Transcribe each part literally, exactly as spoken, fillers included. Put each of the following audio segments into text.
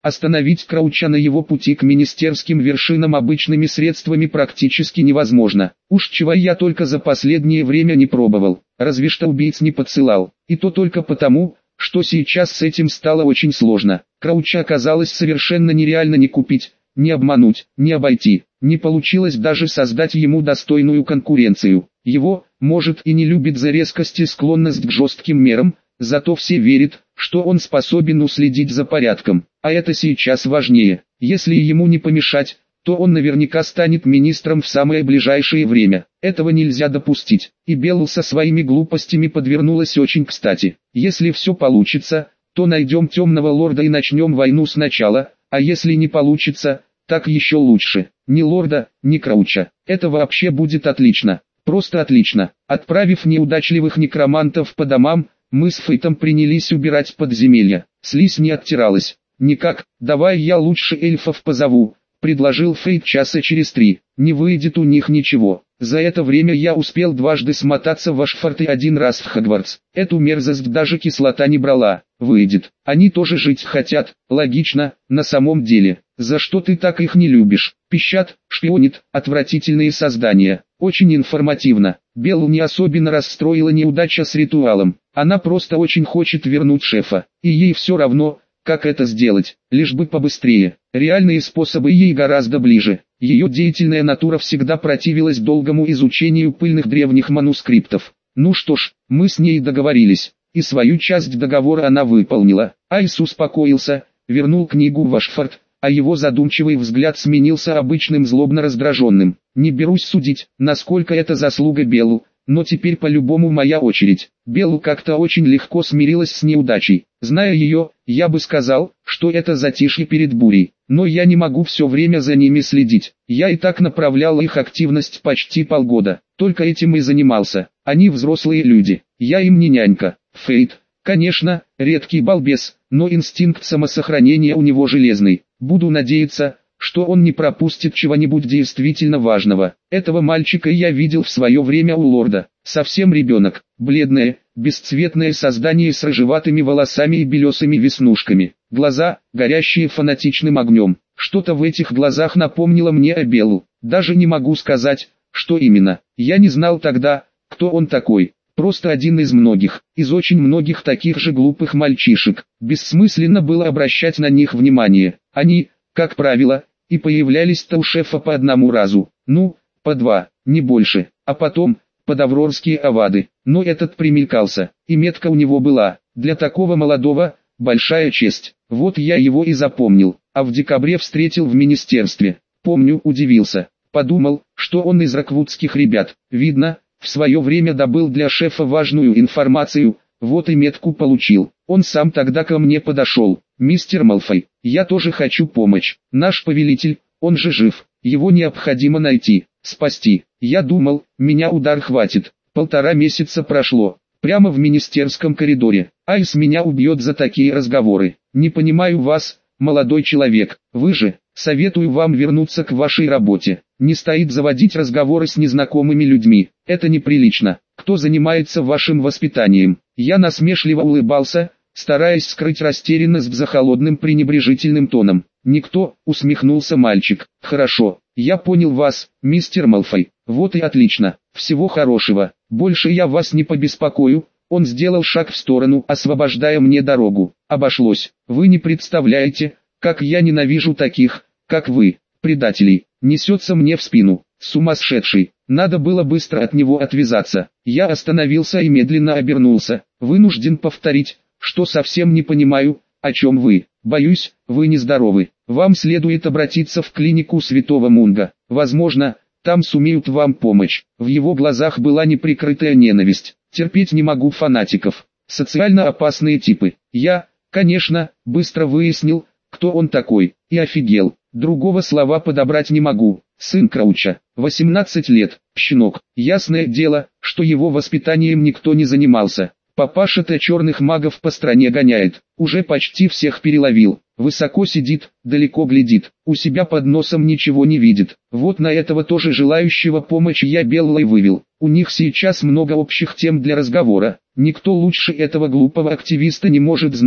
Остановить Крауча на его пути к министерским вершинам обычными средствами практически невозможно. Уж чего я только за последнее время не пробовал, разве что убийц не подсылал, и то только потому, что сейчас с этим стало очень сложно. Крауча оказалось совершенно нереально не купить, не обмануть, не обойти. Не получилось даже создать ему достойную конкуренцию. Его, может, и не любит за резкость и склонность к жестким мерам, зато все верят, что он способен уследить за порядком. А это сейчас важнее. Если ему не помешать, то он наверняка станет министром в самое ближайшее время. Этого нельзя допустить. И Белл со своими глупостями подвернулась очень кстати. Если все получится, то найдем темного лорда и начнем войну сначала, а если не получится, так еще лучше. Ни лорда, ни Крауча. Это вообще будет отлично. Просто отлично. Отправив неудачливых некромантов по домам, мы с Фейтом принялись убирать подземелья. Слизь не оттиралась. Никак, давай я лучше эльфов позову, предложил Фейт часа через три. Не выйдет у них ничего. За это время я успел дважды смотаться в Ашфорд и один раз в Хогвартс. Эту мерзость даже кислота не брала. Выйдет. Они тоже жить хотят. Логично, на самом деле. За что ты так их не любишь? Пищат, шпионит, отвратительные создания. Очень информативно. Беллу не особенно расстроила неудача с ритуалом. Она просто очень хочет вернуть шефа. И ей все равно, как это сделать, лишь бы побыстрее. Реальные способы ей гораздо ближе. Ее деятельная натура всегда противилась долгому изучению пыльных древних манускриптов. Ну что ж, мы с ней договорились, и свою часть договора она выполнила. Айс успокоился, вернул книгу в Ашфорд, а его задумчивый взгляд сменился обычным злобно раздраженным. Не берусь судить, насколько это заслуга Беллу, но теперь по-любому моя очередь. Беллу как-то очень легко смирилась с неудачей. Зная ее, я бы сказал, что это затишье перед бурей. Но я не могу все время за ними следить. Я и так направлял их активность почти полгода. Только этим и занимался. Они взрослые люди. Я им не нянька. Фейт, конечно, редкий балбес, но инстинкт самосохранения у него железный. Буду надеяться, что он не пропустит чего-нибудь действительно важного. Этого мальчика я видел в свое время у лорда. Совсем ребенок, бледное, бесцветное создание с рыжеватыми волосами и белесыми веснушками. Глаза, горящие фанатичным огнем. Что-то в этих глазах напомнило мне о Беллу. Даже не могу сказать, что именно. Я не знал тогда, кто он такой. Просто один из многих, из очень многих таких же глупых мальчишек. Бессмысленно было обращать на них внимание. Они, как правило, и появлялись-то у шефа по одному разу. Ну, по два, не больше. А потом, под аврорские овады. Но этот примелькался, и метка у него была. Для такого молодого, большая честь. Вот я его и запомнил. А в декабре встретил в министерстве. Помню, удивился. Подумал, что он из роквудских ребят. Видно, в свое время добыл для шефа важную информацию, вот и метку получил. Он сам тогда ко мне подошел. «Мистер Малфой, я тоже хочу помочь. Наш повелитель, он же жив, его необходимо найти, спасти». Я думал, меня удар хватит. Полтора месяца прошло. Прямо в министерском коридоре. Айс меня убьет за такие разговоры. Не понимаю вас, молодой человек. Вы же, советую вам вернуться к вашей работе. Не стоит заводить разговоры с незнакомыми людьми. Это неприлично. Кто занимается вашим воспитанием? Я насмешливо улыбался, стараясь скрыть растерянность за холодным пренебрежительным тоном. «Никто», — усмехнулся мальчик. «Хорошо, я понял вас, мистер Малфой. Вот и отлично. Всего хорошего. Больше я вас не побеспокою». Он сделал шаг в сторону, освобождая мне дорогу. Обошлось. Вы не представляете, как я ненавижу таких, как вы, предателей. Несется мне в спину. Сумасшедший. Надо было быстро от него отвязаться. Я остановился и медленно обернулся. Вынужден повторить, что совсем не понимаю, о чем вы. Боюсь, вы нездоровы. Вам следует обратиться в клинику Святого Мунга. Возможно, там сумеют вам помочь. В его глазах была неприкрытая ненависть. Терпеть не могу фанатиков. Социально опасные типы. Я, конечно, быстро выяснил, кто он такой, и офигел. Другого слова подобрать не могу. Сын Крауча, восемнадцать лет, щенок. Ясное дело, что его воспитанием никто не занимался. Папаша-то черных магов по стране гоняет, уже почти всех переловил. Высоко сидит, далеко глядит, у себя под носом ничего не видит. Вот на этого тоже желающего помощи я Беллой вывел. У них сейчас много общих тем для разговора. Никто лучше этого глупого активиста не может знать,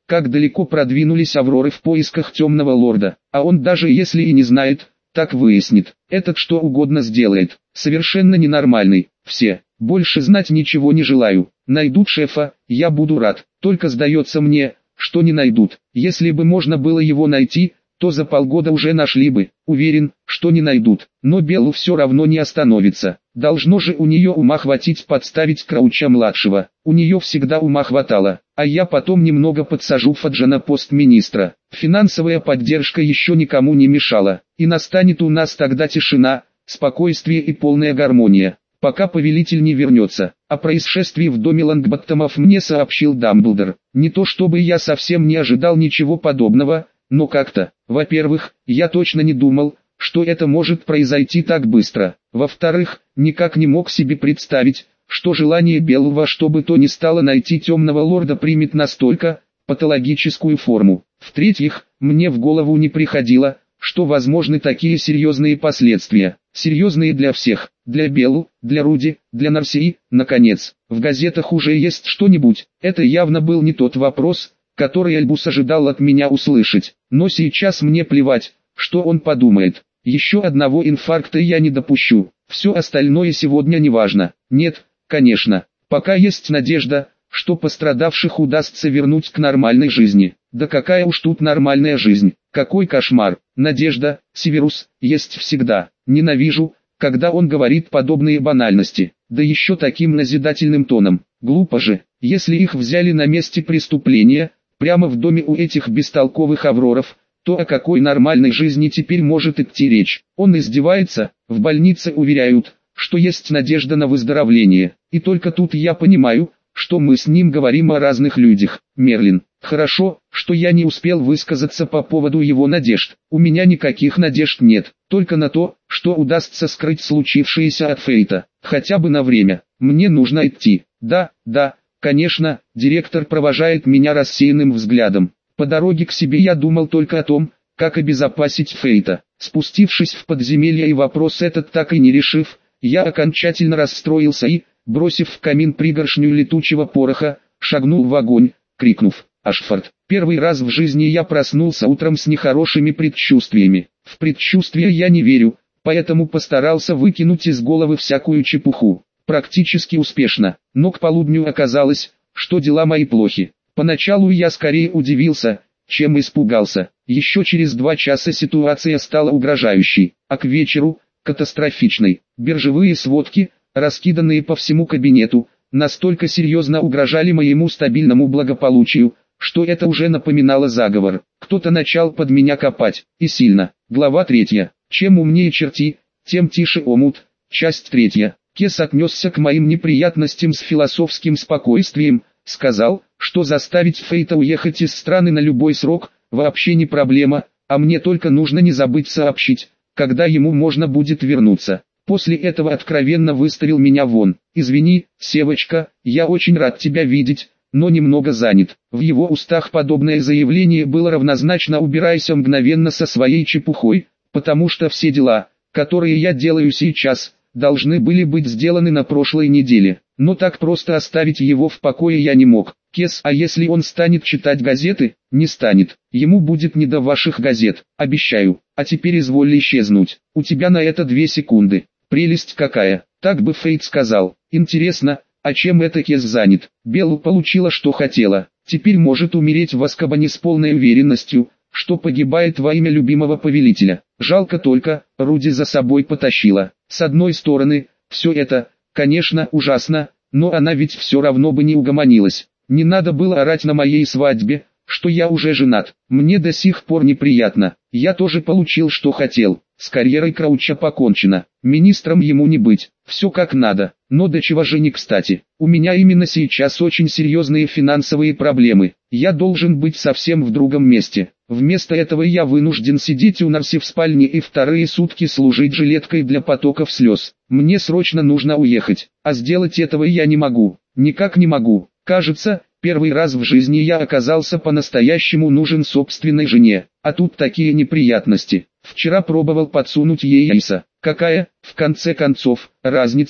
как далеко продвинулись Авроры в поисках Темного Лорда, а он даже если и не знает, так выяснит. Этот что угодно сделает. Совершенно ненормальный. Все. Больше знать ничего не желаю. Найдут шефа, я буду рад. Только сдается мне, что не найдут. Если бы можно было его найти, то за полгода уже нашли бы. Уверен, что не найдут. Но Беллу все равно не остановится. Должно же у нее ума хватить подставить Крауча-младшего. У нее всегда ума хватало. А я потом немного подсажу Фаджа на пост министра. Финансовая поддержка еще никому не мешала. И настанет у нас тогда тишина, спокойствие и полная гармония. Пока повелитель не вернется. О происшествии в доме Лонгботтомов мне сообщил Дамблдор. Не то чтобы я совсем не ожидал ничего подобного, но как-то, во-первых, я точно не думал, что это может произойти так быстро. Во-вторых, никак не мог себе представить, что желание Белого, чтобы то ни стало найти Темного Лорда, примет настолько патологическую форму. В-третьих, мне в голову не приходило, что возможны такие серьезные последствия. Серьезные для всех, для Беллу, для Руди, для Нарсии. Наконец, в газетах уже есть что-нибудь. Это явно был не тот вопрос, который Альбус ожидал от меня услышать. Но сейчас мне плевать, что он подумает. Еще одного инфаркта я не допущу. Все остальное сегодня не важно. Нет, конечно, пока есть надежда, что пострадавших удастся вернуть к нормальной жизни. Да какая уж тут нормальная жизнь, какой кошмар. Надежда, Северус, есть всегда. Ненавижу, когда он говорит подобные банальности, да еще таким назидательным тоном. Глупо же, если их взяли на месте преступления, прямо в доме у этих бестолковых Авроров, то о какой нормальной жизни теперь может идти речь? Он издевается, в больнице уверяют, что есть надежда на выздоровление. И только тут я понимаю, что мы с ним говорим о разных людях. Мерлин, хорошо, что я не успел высказаться по поводу его надежд. У меня никаких надежд нет, только на то, что удастся скрыть случившееся от Фейта, хотя бы на время. Мне нужно идти. Да, да, конечно, директор провожает меня рассеянным взглядом. По дороге к себе я думал только о том, как обезопасить Фейта. Спустившись в подземелье и вопрос этот так и не решив, я окончательно расстроился и, бросив в камин пригоршню летучего пороха, шагнул в огонь, крикнув: «Ашфорд!». Первый раз в жизни я проснулся утром с нехорошими предчувствиями. В предчувствия я не верю, поэтому постарался выкинуть из головы всякую чепуху. Практически успешно, но к полудню оказалось, что дела мои плохи. Поначалу я скорее удивился, чем испугался. Еще через два часа ситуация стала угрожающей, а к вечеру – катастрофичной. Биржевые сводки, раскиданные по всему кабинету, настолько серьезно угрожали моему стабильному благополучию, что это уже напоминало заговор. Кто-то начал под меня копать, и сильно. Глава третья. Чем умнее черти, тем тише омут. Часть третья. Кес отнесся к моим неприятностям с философским спокойствием, сказал, что заставить Фейта уехать из страны на любой срок – вообще не проблема, а мне только нужно не забыть сообщить, когда ему можно будет вернуться. После этого откровенно выставил меня вон. «Извини, Севочка, я очень рад тебя видеть, но немного занят». В его устах подобное заявление было равнозначно «убирайся мгновенно со своей чепухой», потому что все дела, которые я делаю сейчас, должны были быть сделаны на прошлой неделе. Но так просто оставить его в покое я не мог. Кес, а если он станет читать газеты? Не станет. Ему будет не до ваших газет, обещаю. А теперь изволь исчезнуть. У тебя на это две секунды. Прелесть какая. Так бы Фейт сказал. Интересно, а чем это Кес занят? Беллу получила, что хотела. Теперь может умереть в Азкабане с полной уверенностью, что погибает во имя любимого повелителя. Жалко только, Руди за собой потащила. С одной стороны, все это, конечно, ужасно, но она ведь все равно бы не угомонилась. Не надо было орать на моей свадьбе, что я уже женат. Мне до сих пор неприятно. Я тоже получил, что хотел. С карьерой Крауча покончено. Министром ему не быть. Все как надо. Но до чего же не кстати. У меня именно сейчас очень серьезные финансовые проблемы. Я должен быть совсем в другом месте. Вместо этого я вынужден сидеть у Нарси в спальне и вторые сутки служить жилеткой для потоков слез. Мне срочно нужно уехать. А сделать этого я не могу. Никак не могу. Кажется, первый раз в жизни я оказался по-настоящему нужен собственной жене. А тут такие неприятности. Вчера пробовал подсунуть ей яйца. Какая, в конце концов, разница,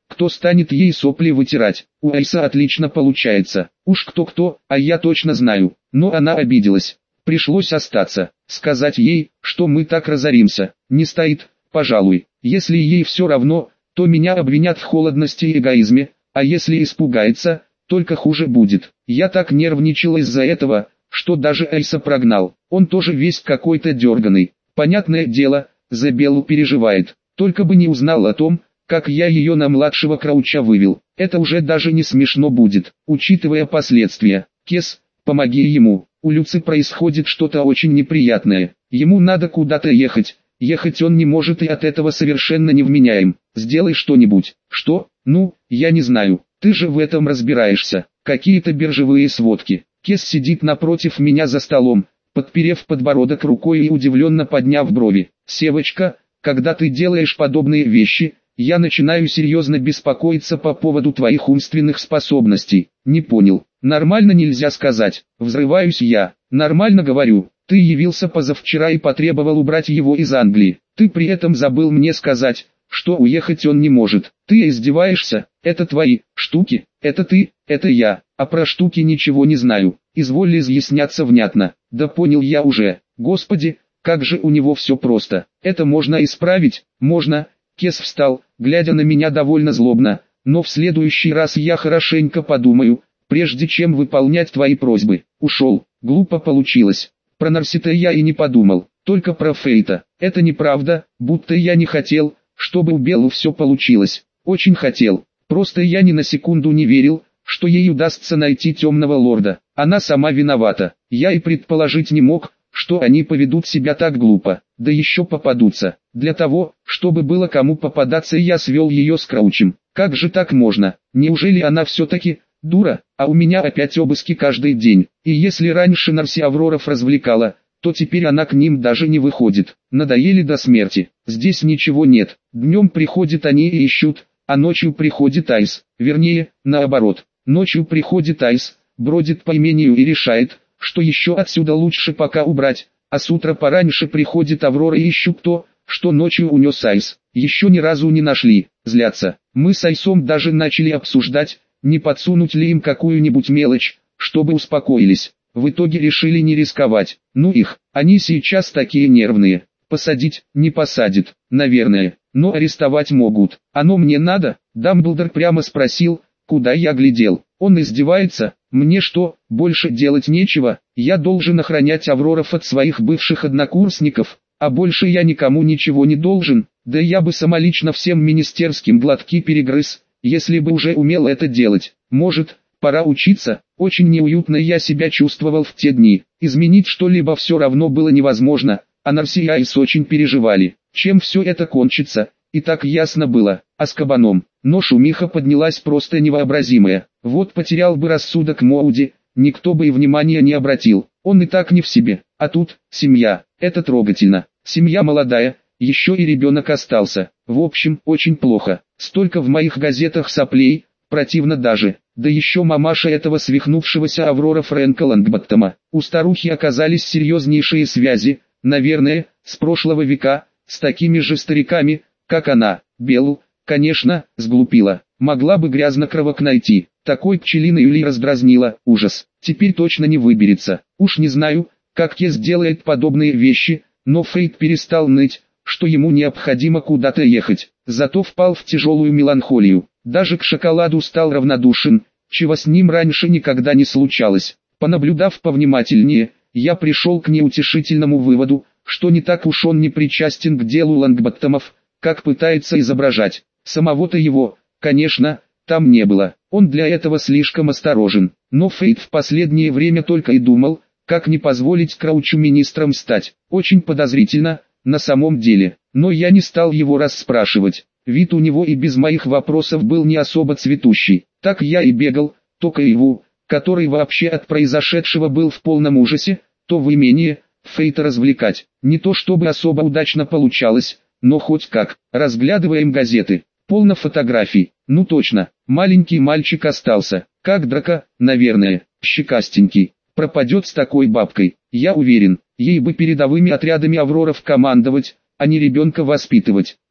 кто станет ей сопли вытирать? У Айса отлично получается. Уж кто-кто, а я точно знаю. Но она обиделась. Пришлось остаться. Сказать ей, что мы так разоримся, не стоит, пожалуй. Если ей все равно, то меня обвинят в холодности и эгоизме, а если испугается, только хуже будет. Я так нервничал из-за этого, что даже Айса прогнал. Он тоже весь какой-то дерганый. Понятное дело, за Беллу переживает. Только бы не узнал о том, как я ее на младшего Крауча вывел. Это уже даже не смешно будет, учитывая последствия. Кес, помоги ему. У Люци происходит что-то очень неприятное. Ему надо куда-то ехать. Ехать он не может и от этого совершенно невменяем. Сделай что-нибудь. Что? Ну, я не знаю. Ты же в этом разбираешься. Какие-то биржевые сводки. Кес сидит напротив меня за столом, подперев подбородок рукой и удивленно подняв брови. Севочка, когда ты делаешь подобные вещи, я начинаю серьезно беспокоиться по поводу твоих умственных способностей. Не понял. Нормально нельзя сказать. Взрываюсь я. Нормально говорю. Ты явился позавчера и потребовал убрать его из Англии. Ты при этом забыл мне сказать, что уехать он не может. Ты издеваешься? Это твои штуки? Это ты? Это я. А про штуки ничего не знаю. Изволь изъясняться внятно. Да понял я уже. Господи, как же у него все просто. Это можно исправить? Можно. Кес встал, глядя на меня довольно злобно. Но в следующий раз я хорошенько подумаю, прежде чем выполнять твои просьбы. Ушел. Глупо получилось. Про Нарсита я и не подумал. Только про Фейта. Это неправда, будто я не хотел, чтобы у Беллы все получилось. Очень хотел. Просто я ни на секунду не верил, что ей удастся найти темного лорда. Она сама виновата. Я и предположить не мог, что они поведут себя так глупо. Да еще попадутся. Для того, чтобы было кому попадаться, я свел ее с Краучем. Как же так можно? Неужели она все-таки дура? А у меня опять обыски каждый день. И если раньше Нарси Авроров развлекала, то теперь она к ним даже не выходит. Надоели до смерти. Здесь ничего нет. Днем приходят они и ищут, а ночью приходит Айс. Вернее, наоборот. Ночью приходит Айс, бродит по имению и решает, что еще отсюда лучше пока убрать, а с утра пораньше приходит Аврора и ищут то, что ночью унес Айс. Еще ни разу не нашли, злятся. Мы с Айсом даже начали обсуждать, не подсунуть ли им какую-нибудь мелочь, чтобы успокоились. В итоге решили не рисковать. Ну их, они сейчас такие нервные. Посадить, не посадят, наверное, но арестовать могут. Оно мне надо? Дамблдор прямо спросил, куда я глядел. Он издевается, мне что, больше делать нечего, я должен охранять Авроров от своих бывших однокурсников, а больше я никому ничего не должен, да я бы самолично всем министерским глотки перегрыз, если бы уже умел это делать. Может, пора учиться? Очень неуютно я себя чувствовал в те дни. Изменить что-либо все равно было невозможно, а Нарси и Айс очень переживали, чем все это кончится. И так ясно было, Азкабаном. Но шумиха поднялась просто невообразимая. Вот потерял бы рассудок Моуди, никто бы и внимания не обратил. Он и так не в себе. А тут, семья, это трогательно. Семья молодая, еще и ребенок остался. В общем, очень плохо. Столько в моих газетах соплей, противно даже. Да еще мамаша этого свихнувшегося Аврора Фрэнка Лонгботтома. У старухи оказались серьезнейшие связи, наверное, с прошлого века, с такими же стариками, как она. Беллу, конечно, сглупила. Могла бы грязнокровок найти. Такой пчелиной Юли раздразнила. Ужас. Теперь точно не выберется. Уж не знаю, как Кес делает подобные вещи, но Фейт перестал ныть, что ему необходимо куда-то ехать. Зато впал в тяжелую меланхолию. Даже к шоколаду стал равнодушен, чего с ним раньше никогда не случалось. Понаблюдав повнимательнее, я пришел к неутешительному выводу, что не так уж он не причастен к делу Лонгботтомов, как пытается изображать. Самого-то его, конечно, там не было. Он для этого слишком осторожен. Но Фейт в последнее время только и думал, как не позволить Краучу министром стать. Очень подозрительно, на самом деле. Но я не стал его расспрашивать. Вид у него и без моих вопросов был не особо цветущий. Так я и бегал, то к Эйву, который вообще от произошедшего был в полном ужасе, то в имение, Фейта развлекать. Не то чтобы особо удачно получалось, но хоть как. Разглядываем газеты. Полно фотографий. Ну точно, маленький мальчик остался. Как драка, наверное, щекастенький. Пропадет с такой бабкой. Я уверен, ей бы передовыми отрядами Авроров командовать, а не ребенка воспитывать.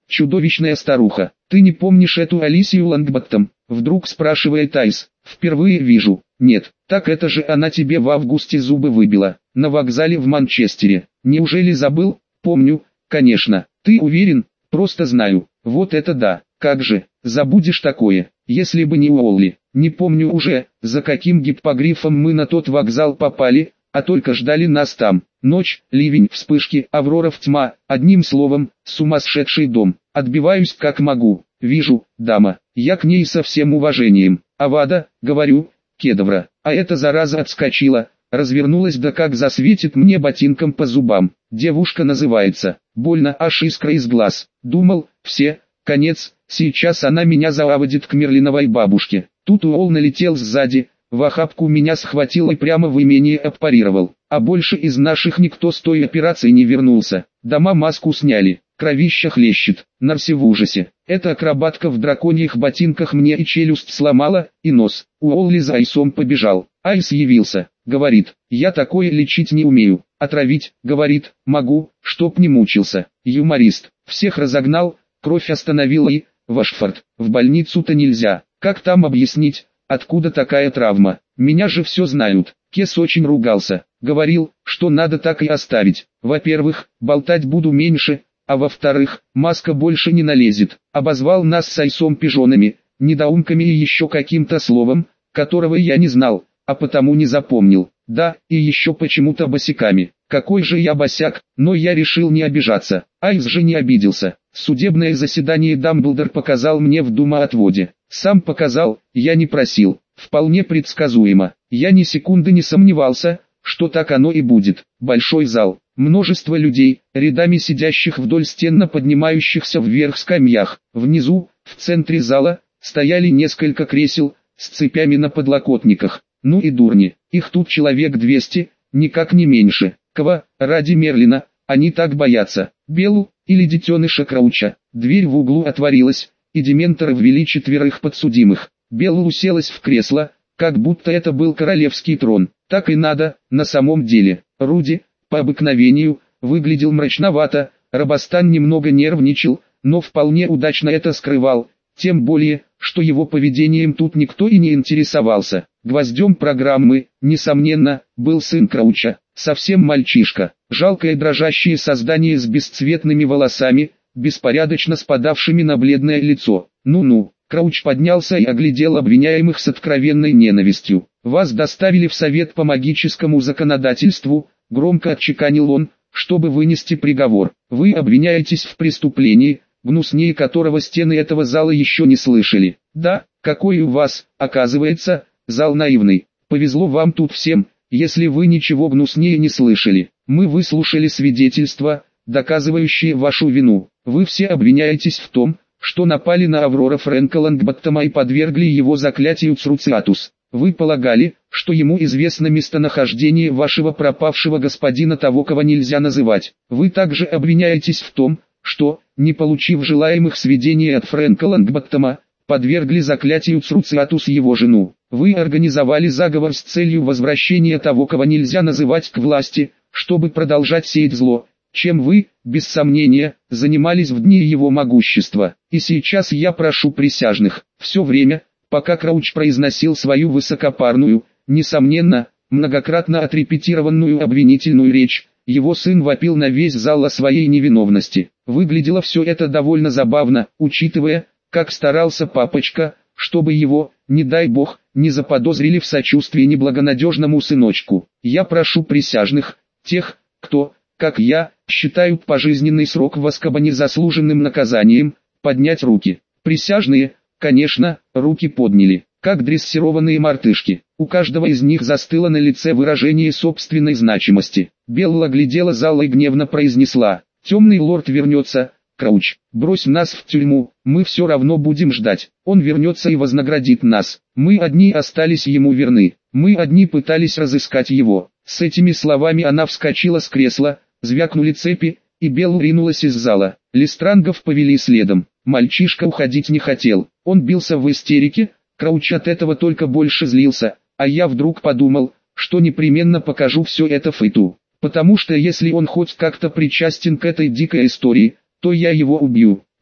чудовищная старуха. Ты не помнишь эту Алисию Лонгботтом? Вдруг спрашивает Айс. Впервые вижу. Нет, так это же она тебе в августе зубы выбила. На вокзале в Манчестере. Неужели забыл? Помню, конечно. Ты уверен? Просто знаю. Вот это да. Как же, забудешь такое, если бы не Уолли. Не помню уже, за каким гиппогрифом мы на тот вокзал попали, а только ждали нас там. Ночь, ливень, вспышки, Аврора в тьма, одним словом, сумасшедший дом. Отбиваюсь как могу. Вижу, дама, я к ней со всем уважением. Авада, говорю, кедавра. А эта зараза отскочила, развернулась, да как засветит мне ботинком по зубам. Девушка называется. Больно, аж искра из глаз. Думал, все, конец, сейчас она меня заводит к Мерлиновой бабушке. Тут Уолл налетел сзади, в охапку меня схватил и прямо в имение обпарировал. А больше из наших никто с той операции не вернулся. Дома маску сняли, кровища хлещет. Нарси в ужасе. Эта акробатка в драконьих ботинках мне и челюсть сломала, и нос. Уолли за Айсом побежал. Айс явился, говорит, я такое лечить не умею. Отравить, говорит, могу, чтоб не мучился. Юморист. Всех разогнал, кровь остановил и, в Ашфорд, в больницу-то нельзя. Как там объяснить, откуда такая травма? Меня же все знают. Кес очень ругался. Говорил, что надо так и оставить. Во-первых, болтать буду меньше, а во-вторых, маска больше не налезет. Обозвал нас с Айсом пижонами, недоумками и еще каким-то словом, которого я не знал, а потому не запомнил. Да, и еще почему-то босиками. Какой же я босяк, но я решил не обижаться. Айс же не обиделся. Судебное заседание Дамблдор показал мне в думоотводе. Сам показал, я не просил. Вполне предсказуемо. Я ни секунды не сомневался, что так оно и будет. Большой зал. Множество людей, рядами сидящих вдоль стен на поднимающихся вверх скамьях. Внизу, в центре зала, стояли несколько кресел, с цепями на подлокотниках. Ну и дурни, их тут человек двести, никак не меньше. Кого, ради Мерлина, они так боятся? Беллу, или детеныша Крауча? Дверь в углу отворилась, и дементоры ввели четверых подсудимых. Белла уселась в кресло, как будто это был королевский трон. Так и надо, на самом деле. Руди, по обыкновению, выглядел мрачновато, Робостан немного нервничал, но вполне удачно это скрывал, тем более, что его поведением тут никто и не интересовался. Гвоздем программы, несомненно, был сын Крауча, совсем мальчишка, жалкое дрожащее создание с бесцветными волосами, беспорядочно спадавшими на бледное лицо. Ну-ну, Крауч поднялся и оглядел обвиняемых с откровенной ненавистью. «Вас доставили в Совет по магическому законодательству», — громко отчеканил он, — «чтобы вынести приговор. Вы обвиняетесь в преступлении, гнуснее которого стены этого зала еще не слышали. Да, какой у вас, оказывается, зал наивный. Повезло вам тут всем, если вы ничего гнуснее не слышали. Мы выслушали свидетельства, доказывающие вашу вину. Вы все обвиняетесь в том, что напали на Аврора Фрэнка Лонгботтома и подвергли его заклятию Цруциатус. Вы полагали, что ему известно местонахождение вашего пропавшего господина, того, кого нельзя называть. Вы также обвиняетесь в том, что, не получив желаемых сведений от Фрэнка Лонгботтома, подвергли заклятию Цруциатус его жену. Вы организовали заговор с целью возвращения того, кого нельзя называть, к власти, чтобы продолжать сеять зло, чем вы, без сомнения, занимались в дни его могущества. И сейчас я прошу присяжных, все время, пока Крауч произносил свою высокопарную, несомненно, многократно отрепетированную обвинительную речь, его сын вопил на весь зал о своей невиновности. Выглядело все это довольно забавно, учитывая, как старался папочка, чтобы его, не дай бог, не заподозрили в сочувствии неблагонадежному сыночку. Я прошу присяжных, тех, кто, как я, считают пожизненный срок в Азкабане заслуженным наказанием, поднять руки. Присяжные, конечно, руки подняли, как дрессированные мартышки. У каждого из них застыло на лице выражение собственной значимости. Белла глядела зал и гневно произнесла: «Темный лорд вернется, Крауч, брось нас в тюрьму, мы все равно будем ждать. Он вернется и вознаградит нас. Мы одни остались ему верны, мы одни пытались разыскать его». С этими словами она вскочила с кресла, звякнули цепи, и Белла ринулась из зала. Лестрангов повели следом. Мальчишка уходить не хотел, он бился в истерике, Крауч от этого только больше злился, а я вдруг подумал, что непременно покажу все это Фейту, потому что если он хоть как-то причастен к этой дикой истории, то я его убью.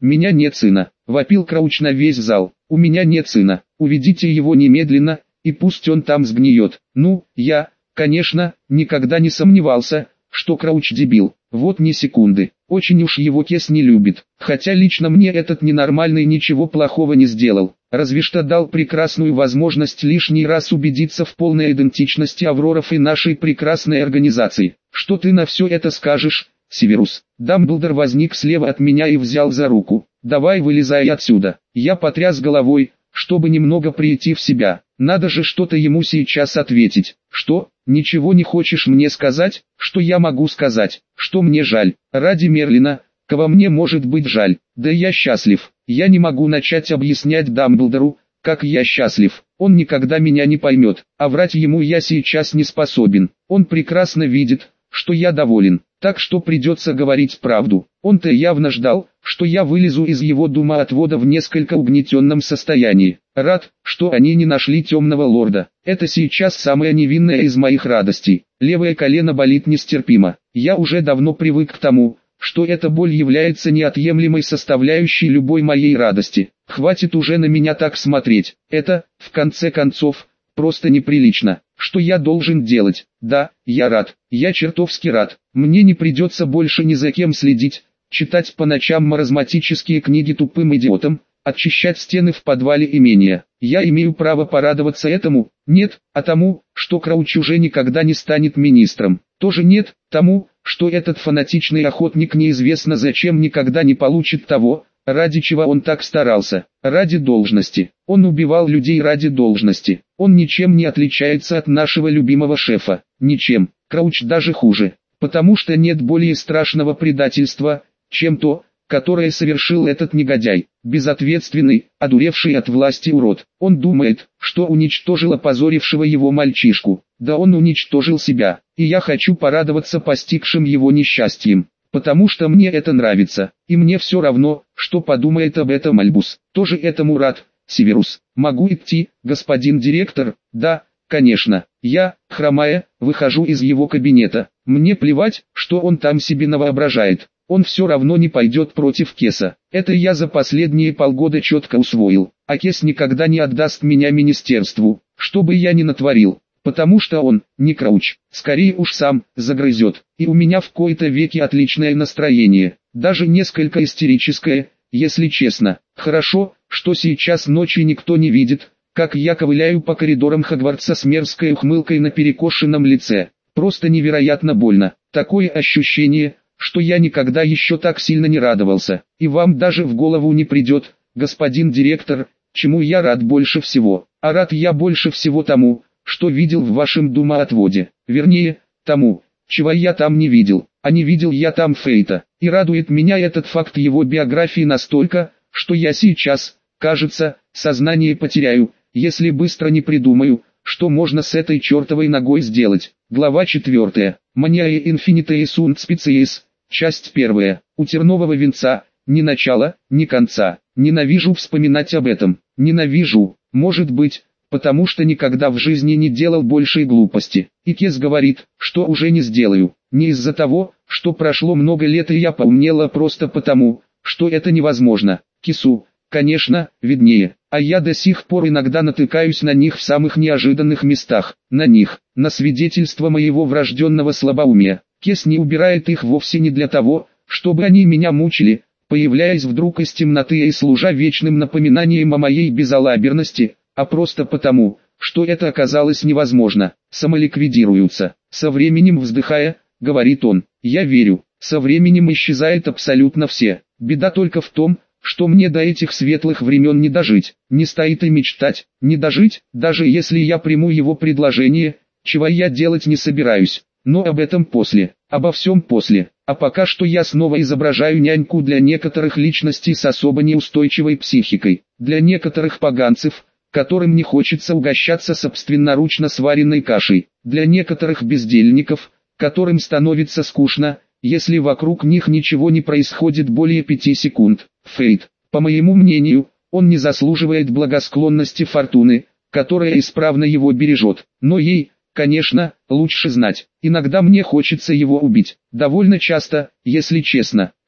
меня нет сына, вопил Крауч на весь зал, у меня нет сына, уведите его немедленно, и пусть он там сгниет. Ну, я, конечно, никогда не сомневался, что Крауч дебил, вот ни секунды, очень уж его Кес не любит, хотя лично мне этот ненормальный ничего плохого не сделал, разве что дал прекрасную возможность лишний раз убедиться в полной идентичности Авроров и нашей прекрасной организации. Что ты на все это скажешь, Северус? Дамблдор возник слева от меня и взял за руку. Давай вылезай отсюда. Я потряс головой, чтобы немного прийти в себя. Надо же что-то ему сейчас ответить. Что? Ничего не хочешь мне сказать? Что я могу сказать? Что мне жаль? Ради Мерлина, кого мне может быть жаль? Да я счастлив. Я не могу начать объяснять Дамблдору, как я счастлив. Он никогда меня не поймет, а врать ему я сейчас не способен. Он прекрасно видит, что я доволен, так что придется говорить правду. Он-то явно ждал, что я вылезу из его думоотвода в несколько угнетенном состоянии. Рад, что они не нашли темного лорда. Это сейчас самое невинное из моих радостей. Левое колено болит нестерпимо. Я уже давно привык к тому, что эта боль является неотъемлемой составляющей любой моей радости. Хватит уже на меня так смотреть. Это, в конце концов, просто неприлично. Что я должен делать? Да, я рад. Я чертовски рад. Мне не придется больше ни за кем следить, читать по ночам маразматические книги тупым идиотам, очищать стены в подвале имения. Я имею право порадоваться этому? Нет, а тому, что Крауч уже никогда не станет министром. Тоже нет, тому, что этот фанатичный охотник неизвестно зачем никогда не получит того, ради чего он так старался, ради должности. Он убивал людей ради должности. Он ничем не отличается от нашего любимого шефа. Ничем. Крауч даже хуже. Потому что нет более страшного предательства, чем то, которое совершил этот негодяй. Безответственный, одуревший от власти урод. Он думает, что уничтожил опозорившего его мальчишку. Да он уничтожил себя. И я хочу порадоваться постигшим его несчастьем. Потому что мне это нравится, и мне все равно, что подумает об этом Альбус. Тоже этому рад, Северус. Могу идти, господин директор? Да, конечно. Я, хромая, выхожу из его кабинета. Мне плевать, что он там себе навоображает. Он все равно не пойдет против Кеса. Это я за последние полгода четко усвоил. А Кес никогда не отдаст меня министерству, что бы я ни натворил. Потому что он, не Крауч, скорее уж сам, загрызет. И у меня в кои-то веки отличное настроение, даже несколько истерическое, если честно. Хорошо, что сейчас ночью никто не видит, как я ковыляю по коридорам Хогвартса с мерзкой ухмылкой на перекошенном лице. Просто невероятно больно. Такое ощущение, что я никогда еще так сильно не радовался. И вам даже в голову не придет, господин директор, чему я рад больше всего. А рад я больше всего тому, что видел в вашем думоотводе, вернее, тому, чего я там не видел, а не видел я там Фейта, и радует меня этот факт его биографии настолько, что я сейчас, кажется, сознание потеряю, если быстро не придумаю, что можно с этой чертовой ногой сделать. Глава четвертая. Maniae Infinitae Sunt Species, часть первая. У тернового венца, ни начала, ни конца. Ненавижу вспоминать об этом, ненавижу, может быть, потому что никогда в жизни не делал большей глупости. И Кес говорит, что уже не сделаю. Не из-за того, что прошло много лет и я поумнел, а просто потому, что это невозможно. Кесу, конечно, виднее. А я до сих пор иногда натыкаюсь на них в самых неожиданных местах. На них, на свидетельство моего врожденного слабоумия. Кес не убирает их вовсе не для того, чтобы они меня мучили, появляясь вдруг из темноты и служа вечным напоминанием о моей безалаберности, а просто потому, что это оказалось невозможно. Самоликвидируются. Со временем, вздыхая, говорит он, я верю, со временем исчезает абсолютно все. Беда только в том, что мне до этих светлых времен не дожить. Не стоит и мечтать, не дожить, даже если я приму его предложение, чего я делать не собираюсь. Но об этом после, обо всем после. А пока что я снова изображаю няньку для некоторых личностей с особо неустойчивой психикой. Для некоторых поганцев, которым не хочется угощаться собственноручно сваренной кашей. Для некоторых бездельников, которым становится скучно, если вокруг них ничего не происходит более пяти секунд. Фейт, по моему мнению, он не заслуживает благосклонности фортуны, которая исправно его бережет. Но ей, конечно, лучше знать. Иногда мне хочется его убить. Довольно часто, если честно.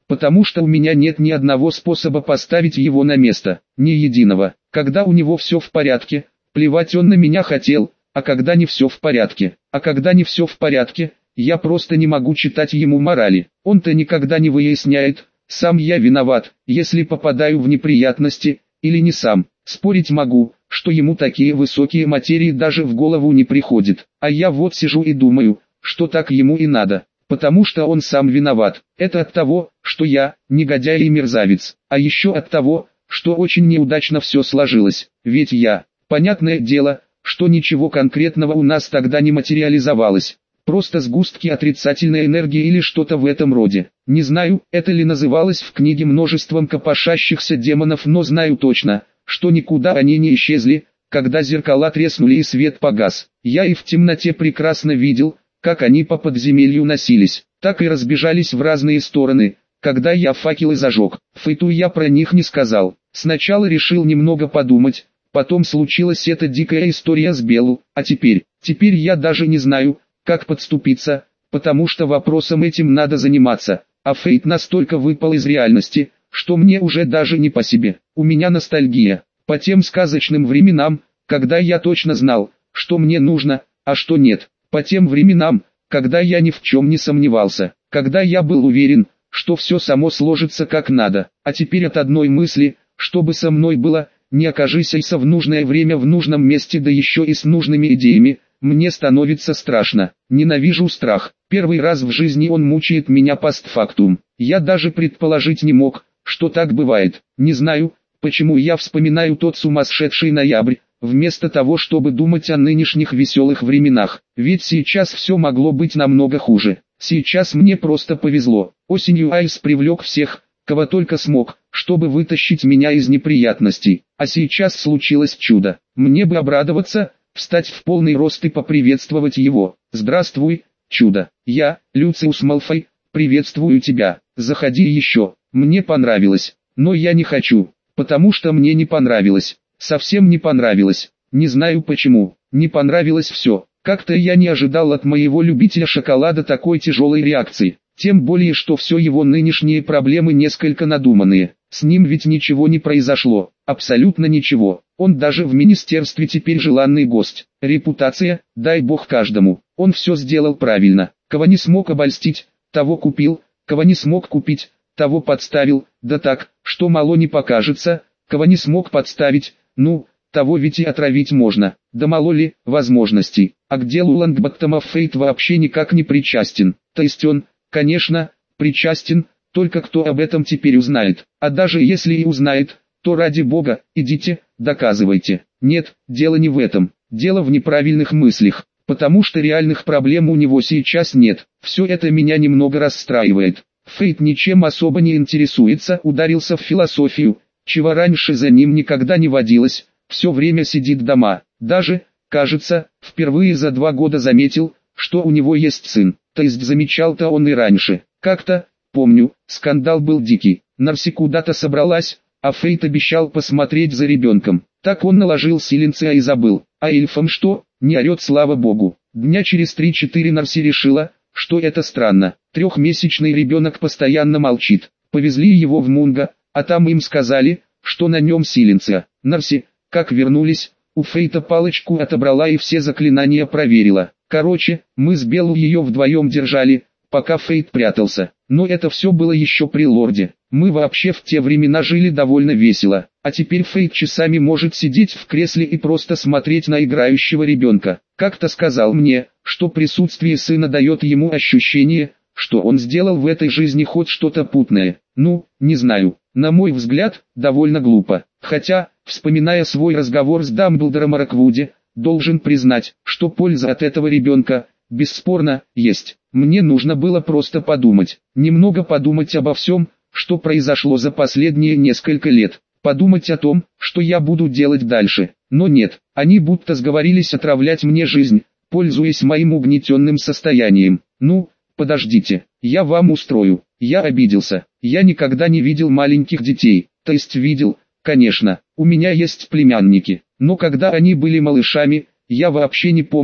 потому что у меня нет ни одного способа поставить его на место, ни единого. Когда у него все в порядке, плевать он на меня хотел, а когда не все в порядке, а когда не все в порядке, я просто не могу читать ему морали. Он-то никогда не выясняет, сам я виноват, если попадаю в неприятности, или не сам. Спорить могу, что ему такие высокие материи даже в голову не приходит. А я вот сижу и думаю, что так ему и надо, потому что он сам виноват. Это от того, что я, негодяй и мерзавец, а еще от того, что очень неудачно все сложилось. Ведь я, понятное дело, что ничего конкретного у нас тогда не материализовалось. Просто сгустки отрицательной энергии или что-то в этом роде. Не знаю, это ли называлось в книге множеством копошащихся демонов, но знаю точно, что никуда они не исчезли, когда зеркала треснули и свет погас. Я и в темноте прекрасно видел, как они по подземелью носились, так и разбежались в разные стороны, когда я факелы зажег. Фейту я про них не сказал. Сначала решил немного подумать, потом случилась эта дикая история с Беллу, а теперь, теперь я даже не знаю, как подступиться, потому что вопросом этим надо заниматься, а Фейт настолько выпал из реальности, что мне уже даже не по себе. У меня ностальгия по тем сказочным временам, когда я точно знал, что мне нужно, а что нет, по тем временам, когда я ни в чем не сомневался, когда я был уверен, что все само сложится как надо, а теперь от одной мысли, чтобы со мной было, не окажись Айса в нужное время в нужном месте, да еще и с нужными идеями, мне становится страшно. Ненавижу страх. Первый раз в жизни он мучает меня постфактум. Я даже предположить не мог, что так бывает. Не знаю, почему я вспоминаю тот сумасшедший ноябрь, вместо того, чтобы думать о нынешних веселых временах. Ведь сейчас все могло быть намного хуже. Сейчас мне просто повезло. Осенью Айс привлек всех, кого только смог, чтобы вытащить меня из неприятностей. А сейчас случилось чудо. Мне бы обрадоваться, встать в полный рост и поприветствовать его. Здравствуй, чудо. Я, Люциус Малфой, приветствую тебя. Заходи еще. Мне понравилось. Но я не хочу, потому что мне не понравилось. Совсем не понравилось. Не знаю почему. Не понравилось все. Как-то я не ожидал от моего любителя шоколада такой тяжелой реакции. Тем более, что все его нынешние проблемы несколько надуманные. С ним ведь ничего не произошло. Абсолютно ничего. Он даже в министерстве теперь желанный гость. Репутация, дай бог каждому. Он все сделал правильно. Кого не смог обольстить, того купил. Кого не смог купить, того подставил. Да так, что мало не покажется. Кого не смог подставить, ну, того ведь и отравить можно. Да мало ли, возможностей. А к делу Лонгботтома Фейт вообще никак не причастен. То есть он, конечно, причастен, только кто об этом теперь узнает. А даже если и узнает, то ради бога, идите, доказывайте. Нет, дело не в этом. Дело в неправильных мыслях. Потому что реальных проблем у него сейчас нет. Все это меня немного расстраивает. Фейт ничем особо не интересуется, ударился в философию, чего раньше за ним никогда не водилось. Все время сидит дома. Даже, кажется, впервые за два года заметил, что у него есть сын. То есть замечал-то он и раньше. Как-то, помню, скандал был дикий. Нарси куда-то собралась, а Фейт обещал посмотреть за ребенком. Так он наложил силенция и забыл. А эльфам что? Не орет, слава богу. Дня через три-четыре Нарси решила, что это странно. Трехмесячный ребенок постоянно молчит. Повезли его в Мунго, а там им сказали, что на нем силенция. Нарси, как вернулись, у Фейта палочку отобрала и все заклинания проверила. Короче, мы с Беллу ее вдвоем держали, пока Фейт прятался. Но это все было еще при лорде. Мы вообще в те времена жили довольно весело. А теперь Фейт часами может сидеть в кресле и просто смотреть на играющего ребенка. Как-то сказал мне, что присутствие сына дает ему ощущение, что он сделал в этой жизни хоть что-то путное. Ну, не знаю. На мой взгляд, довольно глупо. Хотя, вспоминая свой разговор с Дамблдором о Роквуде, должен признать, что польза от этого ребенка, бесспорно, есть. Мне нужно было просто подумать. Немного подумать обо всем, что произошло за последние несколько лет. Подумать о том, что я буду делать дальше. Но нет, они будто сговорились отравлять мне жизнь, пользуясь моим угнетенным состоянием. Ну, подождите, я вам устрою. Я обиделся. Я никогда не видел маленьких детей. То есть видел, конечно, у меня есть племянники. Но когда они были малышами, я вообще не помню,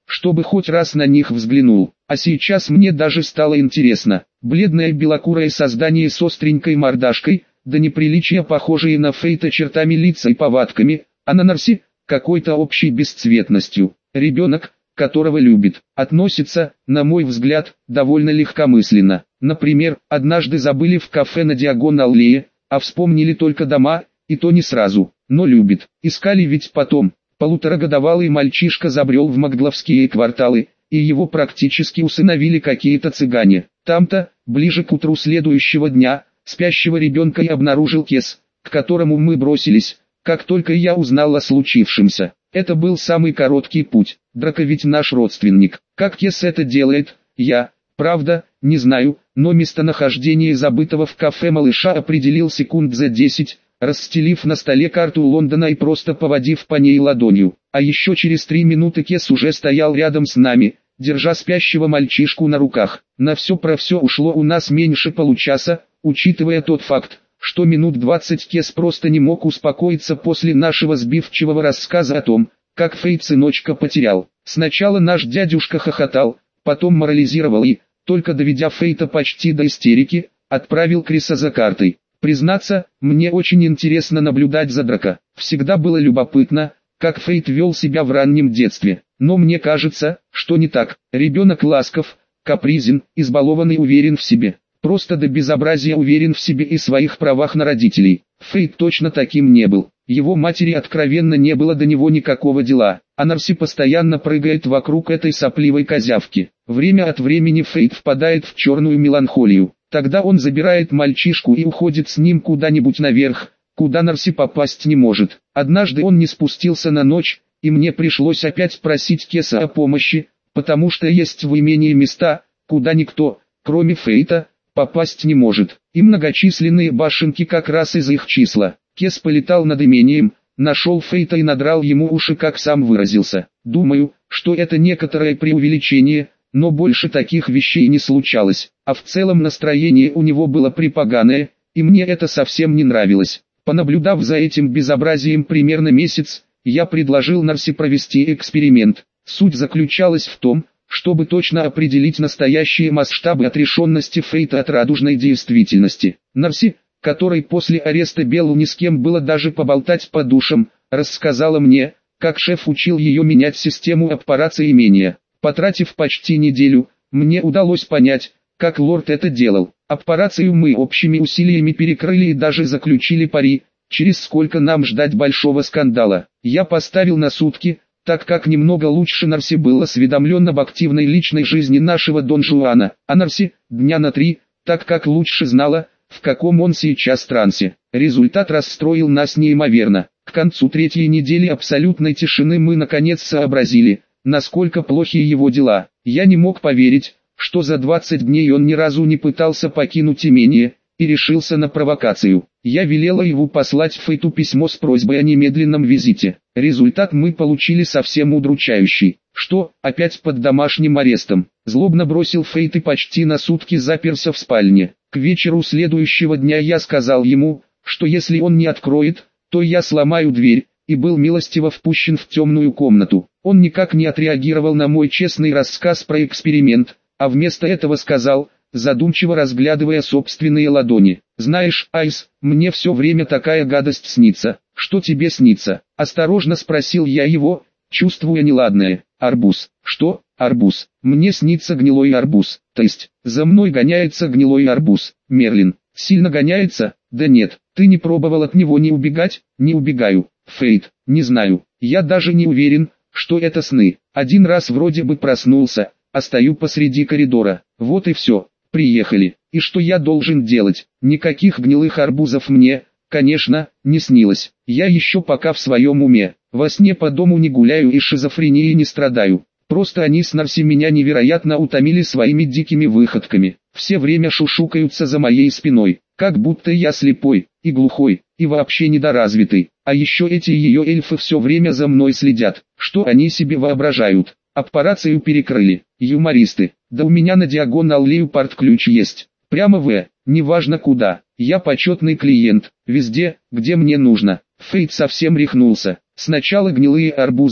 чтобы хоть раз на них взглянул. А сейчас мне даже стало интересно. Бледное белокурое создание с остренькой мордашкой, до неприличия похожие на Фейта чертами лица и повадками, а на Нарси какой-то общей бесцветностью. Ребенок, которого любит, относится, на мой взгляд, довольно легкомысленно. Например, однажды забыли в кафе на Диагон-аллее, а вспомнили только дома, и то не сразу, но любит. Искали ведь потом. Полуторагодовалый мальчишка забрел в Магдловские кварталы, и его практически усыновили какие-то цыгане. Там-то, ближе к утру следующего дня, спящего ребенка я обнаружил Кес, к которому мы бросились, как только я узнал о случившемся. Это был самый короткий путь. Драко ведь наш родственник. Как Кес это делает, я, правда, не знаю, но местонахождение забытого в кафе малыша определил секунд за десять, расстелив на столе карту Лондона и просто поводив по ней ладонью. А еще через три минуты Кес уже стоял рядом с нами, держа спящего мальчишку на руках. На все про все ушло у нас меньше получаса, учитывая тот факт, что минут двадцать Кес просто не мог успокоиться после нашего сбивчивого рассказа о том, как Фейт сыночка потерял. Сначала наш дядюшка хохотал, потом морализировал и, только доведя Фейта почти до истерики, отправил Криса за картой. Признаться, мне очень интересно наблюдать за Драко. Всегда было любопытно, как Фейт вел себя в раннем детстве. Но мне кажется, что не так. Ребенок ласков, капризен, избалован и уверен в себе. Просто до безобразия уверен в себе и своих правах на родителей. Фейт точно таким не был. Его матери откровенно не было до него никакого дела. А Нарси постоянно прыгает вокруг этой сопливой козявки. Время от времени Фейт впадает в черную меланхолию. Тогда он забирает мальчишку и уходит с ним куда-нибудь наверх, куда Нарси попасть не может. Однажды он не спустился на ночь, и мне пришлось опять просить Кеса о помощи, потому что есть в имении места, куда никто, кроме Фейта, попасть не может. И многочисленные башенки как раз из их числа. Кес полетал над имением, нашел Фейта и надрал ему уши, как сам выразился. Думаю, что это некоторое преувеличение, но больше таких вещей не случалось, а в целом настроение у него было припоганое, и мне это совсем не нравилось. Понаблюдав за этим безобразием примерно месяц, я предложил Нарси провести эксперимент. Суть заключалась в том, чтобы точно определить настоящие масштабы отрешенности Фейта от радужной действительности. Нарси, которой после ареста Беллу ни с кем было даже поболтать по душам, рассказала мне, как шеф учил ее менять систему аппарации имения. Потратив почти неделю, мне удалось понять, как лорд это делал. Аппарацию мы общими усилиями перекрыли и даже заключили пари, через сколько нам ждать большого скандала. Я поставил на сутки, так как немного лучше Нарси был осведомлен об активной личной жизни нашего Дон Жуана, а Нарси – дня на три, так как лучше знала, в каком он сейчас трансе. Результат расстроил нас неимоверно. К концу третьей недели абсолютной тишины мы наконец сообразили, насколько плохи его дела. Я не мог поверить, что за двадцать дней он ни разу не пытался покинуть имение, и решился на провокацию. Я велела его послать Фейту письмо с просьбой о немедленном визите. Результат мы получили совсем удручающий. Что, опять под домашним арестом? Злобно бросил Фейт и почти на сутки заперся в спальне. К вечеру следующего дня я сказал ему, что если он не откроет, то я сломаю дверь, и был милостиво впущен в темную комнату. Он никак не отреагировал на мой честный рассказ про эксперимент, а вместо этого сказал, задумчиво разглядывая собственные ладони: «Знаешь, Айс, мне все время такая гадость снится». «Что тебе снится?» – осторожно спросил я его, чувствуя неладное. «Арбуз». «Что, арбуз?» «Мне снится гнилой арбуз». «То есть, за мной гоняется гнилой арбуз?» «Мерлин, сильно гоняется?» «Да нет, ты не пробовал от него не убегать?» «Не убегаю». «Фейт, не знаю, я даже не уверен, что это сны. Один раз вроде бы проснулся, а стою посреди коридора. Вот и все. Приехали. И что я должен делать? Никаких гнилых арбузов мне, конечно, не снилось. Я еще пока в своем уме. Во сне по дому не гуляю и шизофренией не страдаю. Просто они с Нарси меня невероятно утомили своими дикими выходками. Все время шушукаются за моей спиной, как будто я слепой, и глухой, и вообще недоразвитый. А еще эти ее эльфы все время за мной следят. Что они себе воображают? Аппарацию перекрыли. Юмористы. Да у меня на Диагон-аллею порт-ключ есть. Прямо в, неважно куда. Я почетный клиент. Везде, где мне нужно. Фейт совсем рехнулся. Сначала гнилые арбузы,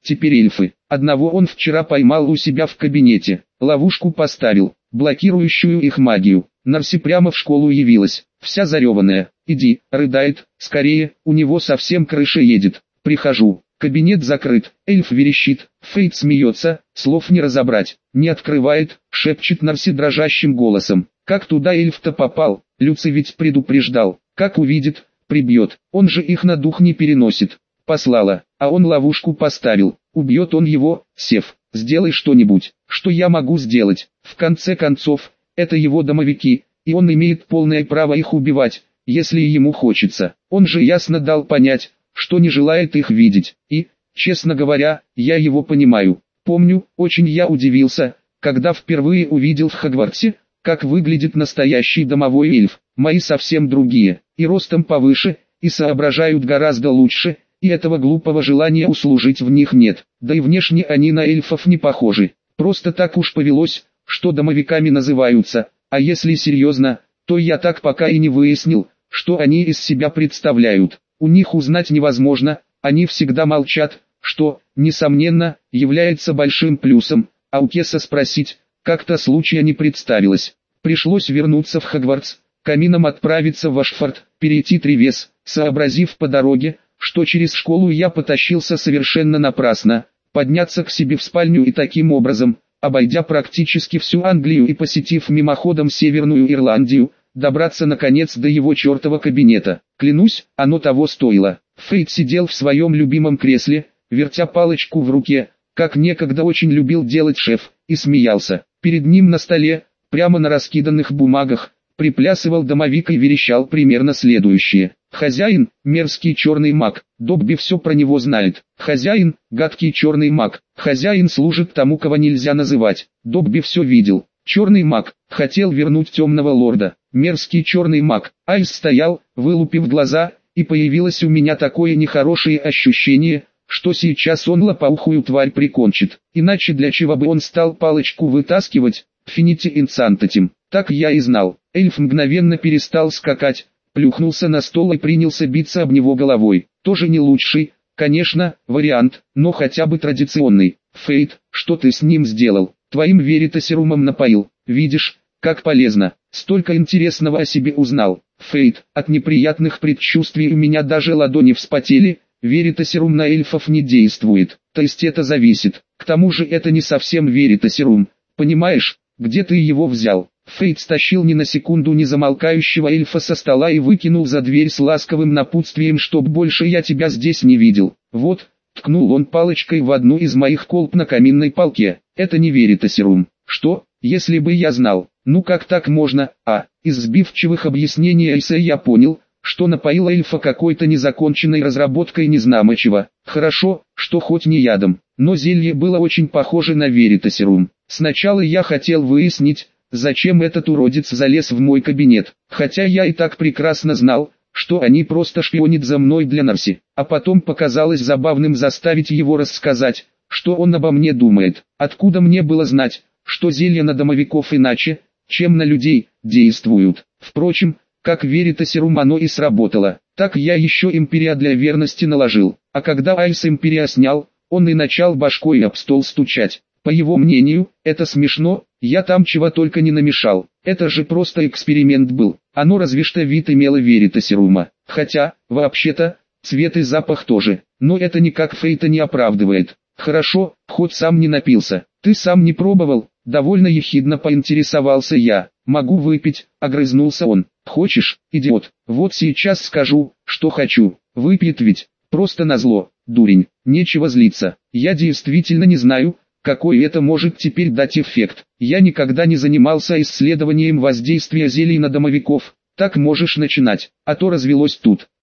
теперь эльфы. Одного он вчера поймал у себя в кабинете, ловушку поставил, блокирующую их магию. Нарси прямо в школу явилась, вся зареванная. «Иди», рыдает, «скорее, у него совсем крыша едет». Прихожу, кабинет закрыт, эльф верещит, Фейт смеется, слов не разобрать, не открывает, шепчет Нарси дрожащим голосом. Как туда эльф-то попал, Люци ведь предупреждал, как увидит, прибьет, он же их на дух не переносит. Послала, а он ловушку поставил, убьет он его, Сев, сделай что-нибудь, что я могу сделать, в конце концов, это его домовики, и он имеет полное право их убивать, если ему хочется, он же ясно дал понять, что не желает их видеть, и, честно говоря, я его понимаю. Помню, очень я удивился, когда впервые увидел в Хогвартсе, как выглядит настоящий домовой эльф. Мои совсем другие, и ростом повыше, и соображают гораздо лучше, и этого глупого желания услужить в них нет, да и внешне они на эльфов не похожи. Просто так уж повелось, что домовиками называются, а если серьезно, то я так пока и не выяснил, что они из себя представляют. У них узнать невозможно, они всегда молчат, что, несомненно, является большим плюсом, а у Кеса спросить, как-то случая не представилось. Пришлось вернуться в Хогвартс, камином отправиться в Ашфорд, перейти Тревес, сообразив по дороге, что через школу я потащился совершенно напрасно, подняться к себе в спальню и таким образом, обойдя практически всю Англию и посетив мимоходом Северную Ирландию, добраться наконец до его чертова кабинета. Клянусь, оно того стоило. Фейт сидел в своем любимом кресле, вертя палочку в руке, как некогда очень любил делать шеф, и смеялся. Перед ним на столе, прямо на раскиданных бумагах, приплясывал домовик и верещал примерно следующее. Хозяин, мерзкий черный маг, Добби все про него знает. Хозяин, гадкий черный маг, хозяин служит тому, кого нельзя называть. Добби все видел. Черный маг, хотел вернуть темного лорда. Мерзкий черный маг. Айс стоял, вылупив глаза, и появилось у меня такое нехорошее ощущение, что сейчас он лопоухую тварь прикончит. Иначе для чего бы он стал палочку вытаскивать, фините инсантатим. Так я и знал. Эльф мгновенно перестал скакать, плюхнулся на стол и принялся биться об него головой. Тоже не лучший, конечно, вариант, но хотя бы традиционный. Фейт, что ты с ним сделал? Твоим веритасерумом напоил. Видишь, как полезно. Столько интересного о себе узнал. Фейт, от неприятных предчувствий у меня даже ладони вспотели. Веритасерум на эльфов не действует. То есть это зависит. К тому же это не совсем веритасерум. Понимаешь, где ты его взял? Фейт стащил ни на секунду не замолкающего эльфа со стола и выкинул за дверь с ласковым напутствием, чтоб больше я тебя здесь не видел. Вот, ткнул он палочкой в одну из моих колб на каминной полке. Это не веритасерум. Что, если бы я знал? Ну как так можно? А, из сбивчивых объяснений Айса я понял, что напоил эльфа какой-то незаконченной разработкой незнамо-чего. Хорошо, что хоть не ядом, но зелье было очень похоже на веритасерум. Сначала я хотел выяснить, зачем этот уродец залез в мой кабинет, хотя я и так прекрасно знал, что они просто шпионят за мной для Нарси. А потом показалось забавным заставить его рассказать, что он обо мне думает. Откуда мне было знать, что зелья на домовиков иначе, чем на людей, действуют. Впрочем, как веритасерум оно и сработало. Так я еще империя для верности наложил. А когда Айс империя снял, он и начал башкой об стол стучать. По его мнению, это смешно, я там чего только не намешал. Это же просто эксперимент был. Оно разве что вид имело веритасерума. Хотя, вообще-то, цвет и запах тоже. Но это никак Фейта не оправдывает. Хорошо, хоть сам не напился. Ты сам не пробовал? Довольно ехидно поинтересовался я. Могу выпить, огрызнулся он. Хочешь, идиот? Вот сейчас скажу, что хочу. Выпьет ведь. Просто назло, дурень. Нечего злиться. Я действительно не знаю, какой это может теперь дать эффект. Я никогда не занимался исследованием воздействия зелий на домовиков. Так можешь начинать, а то развелось тут.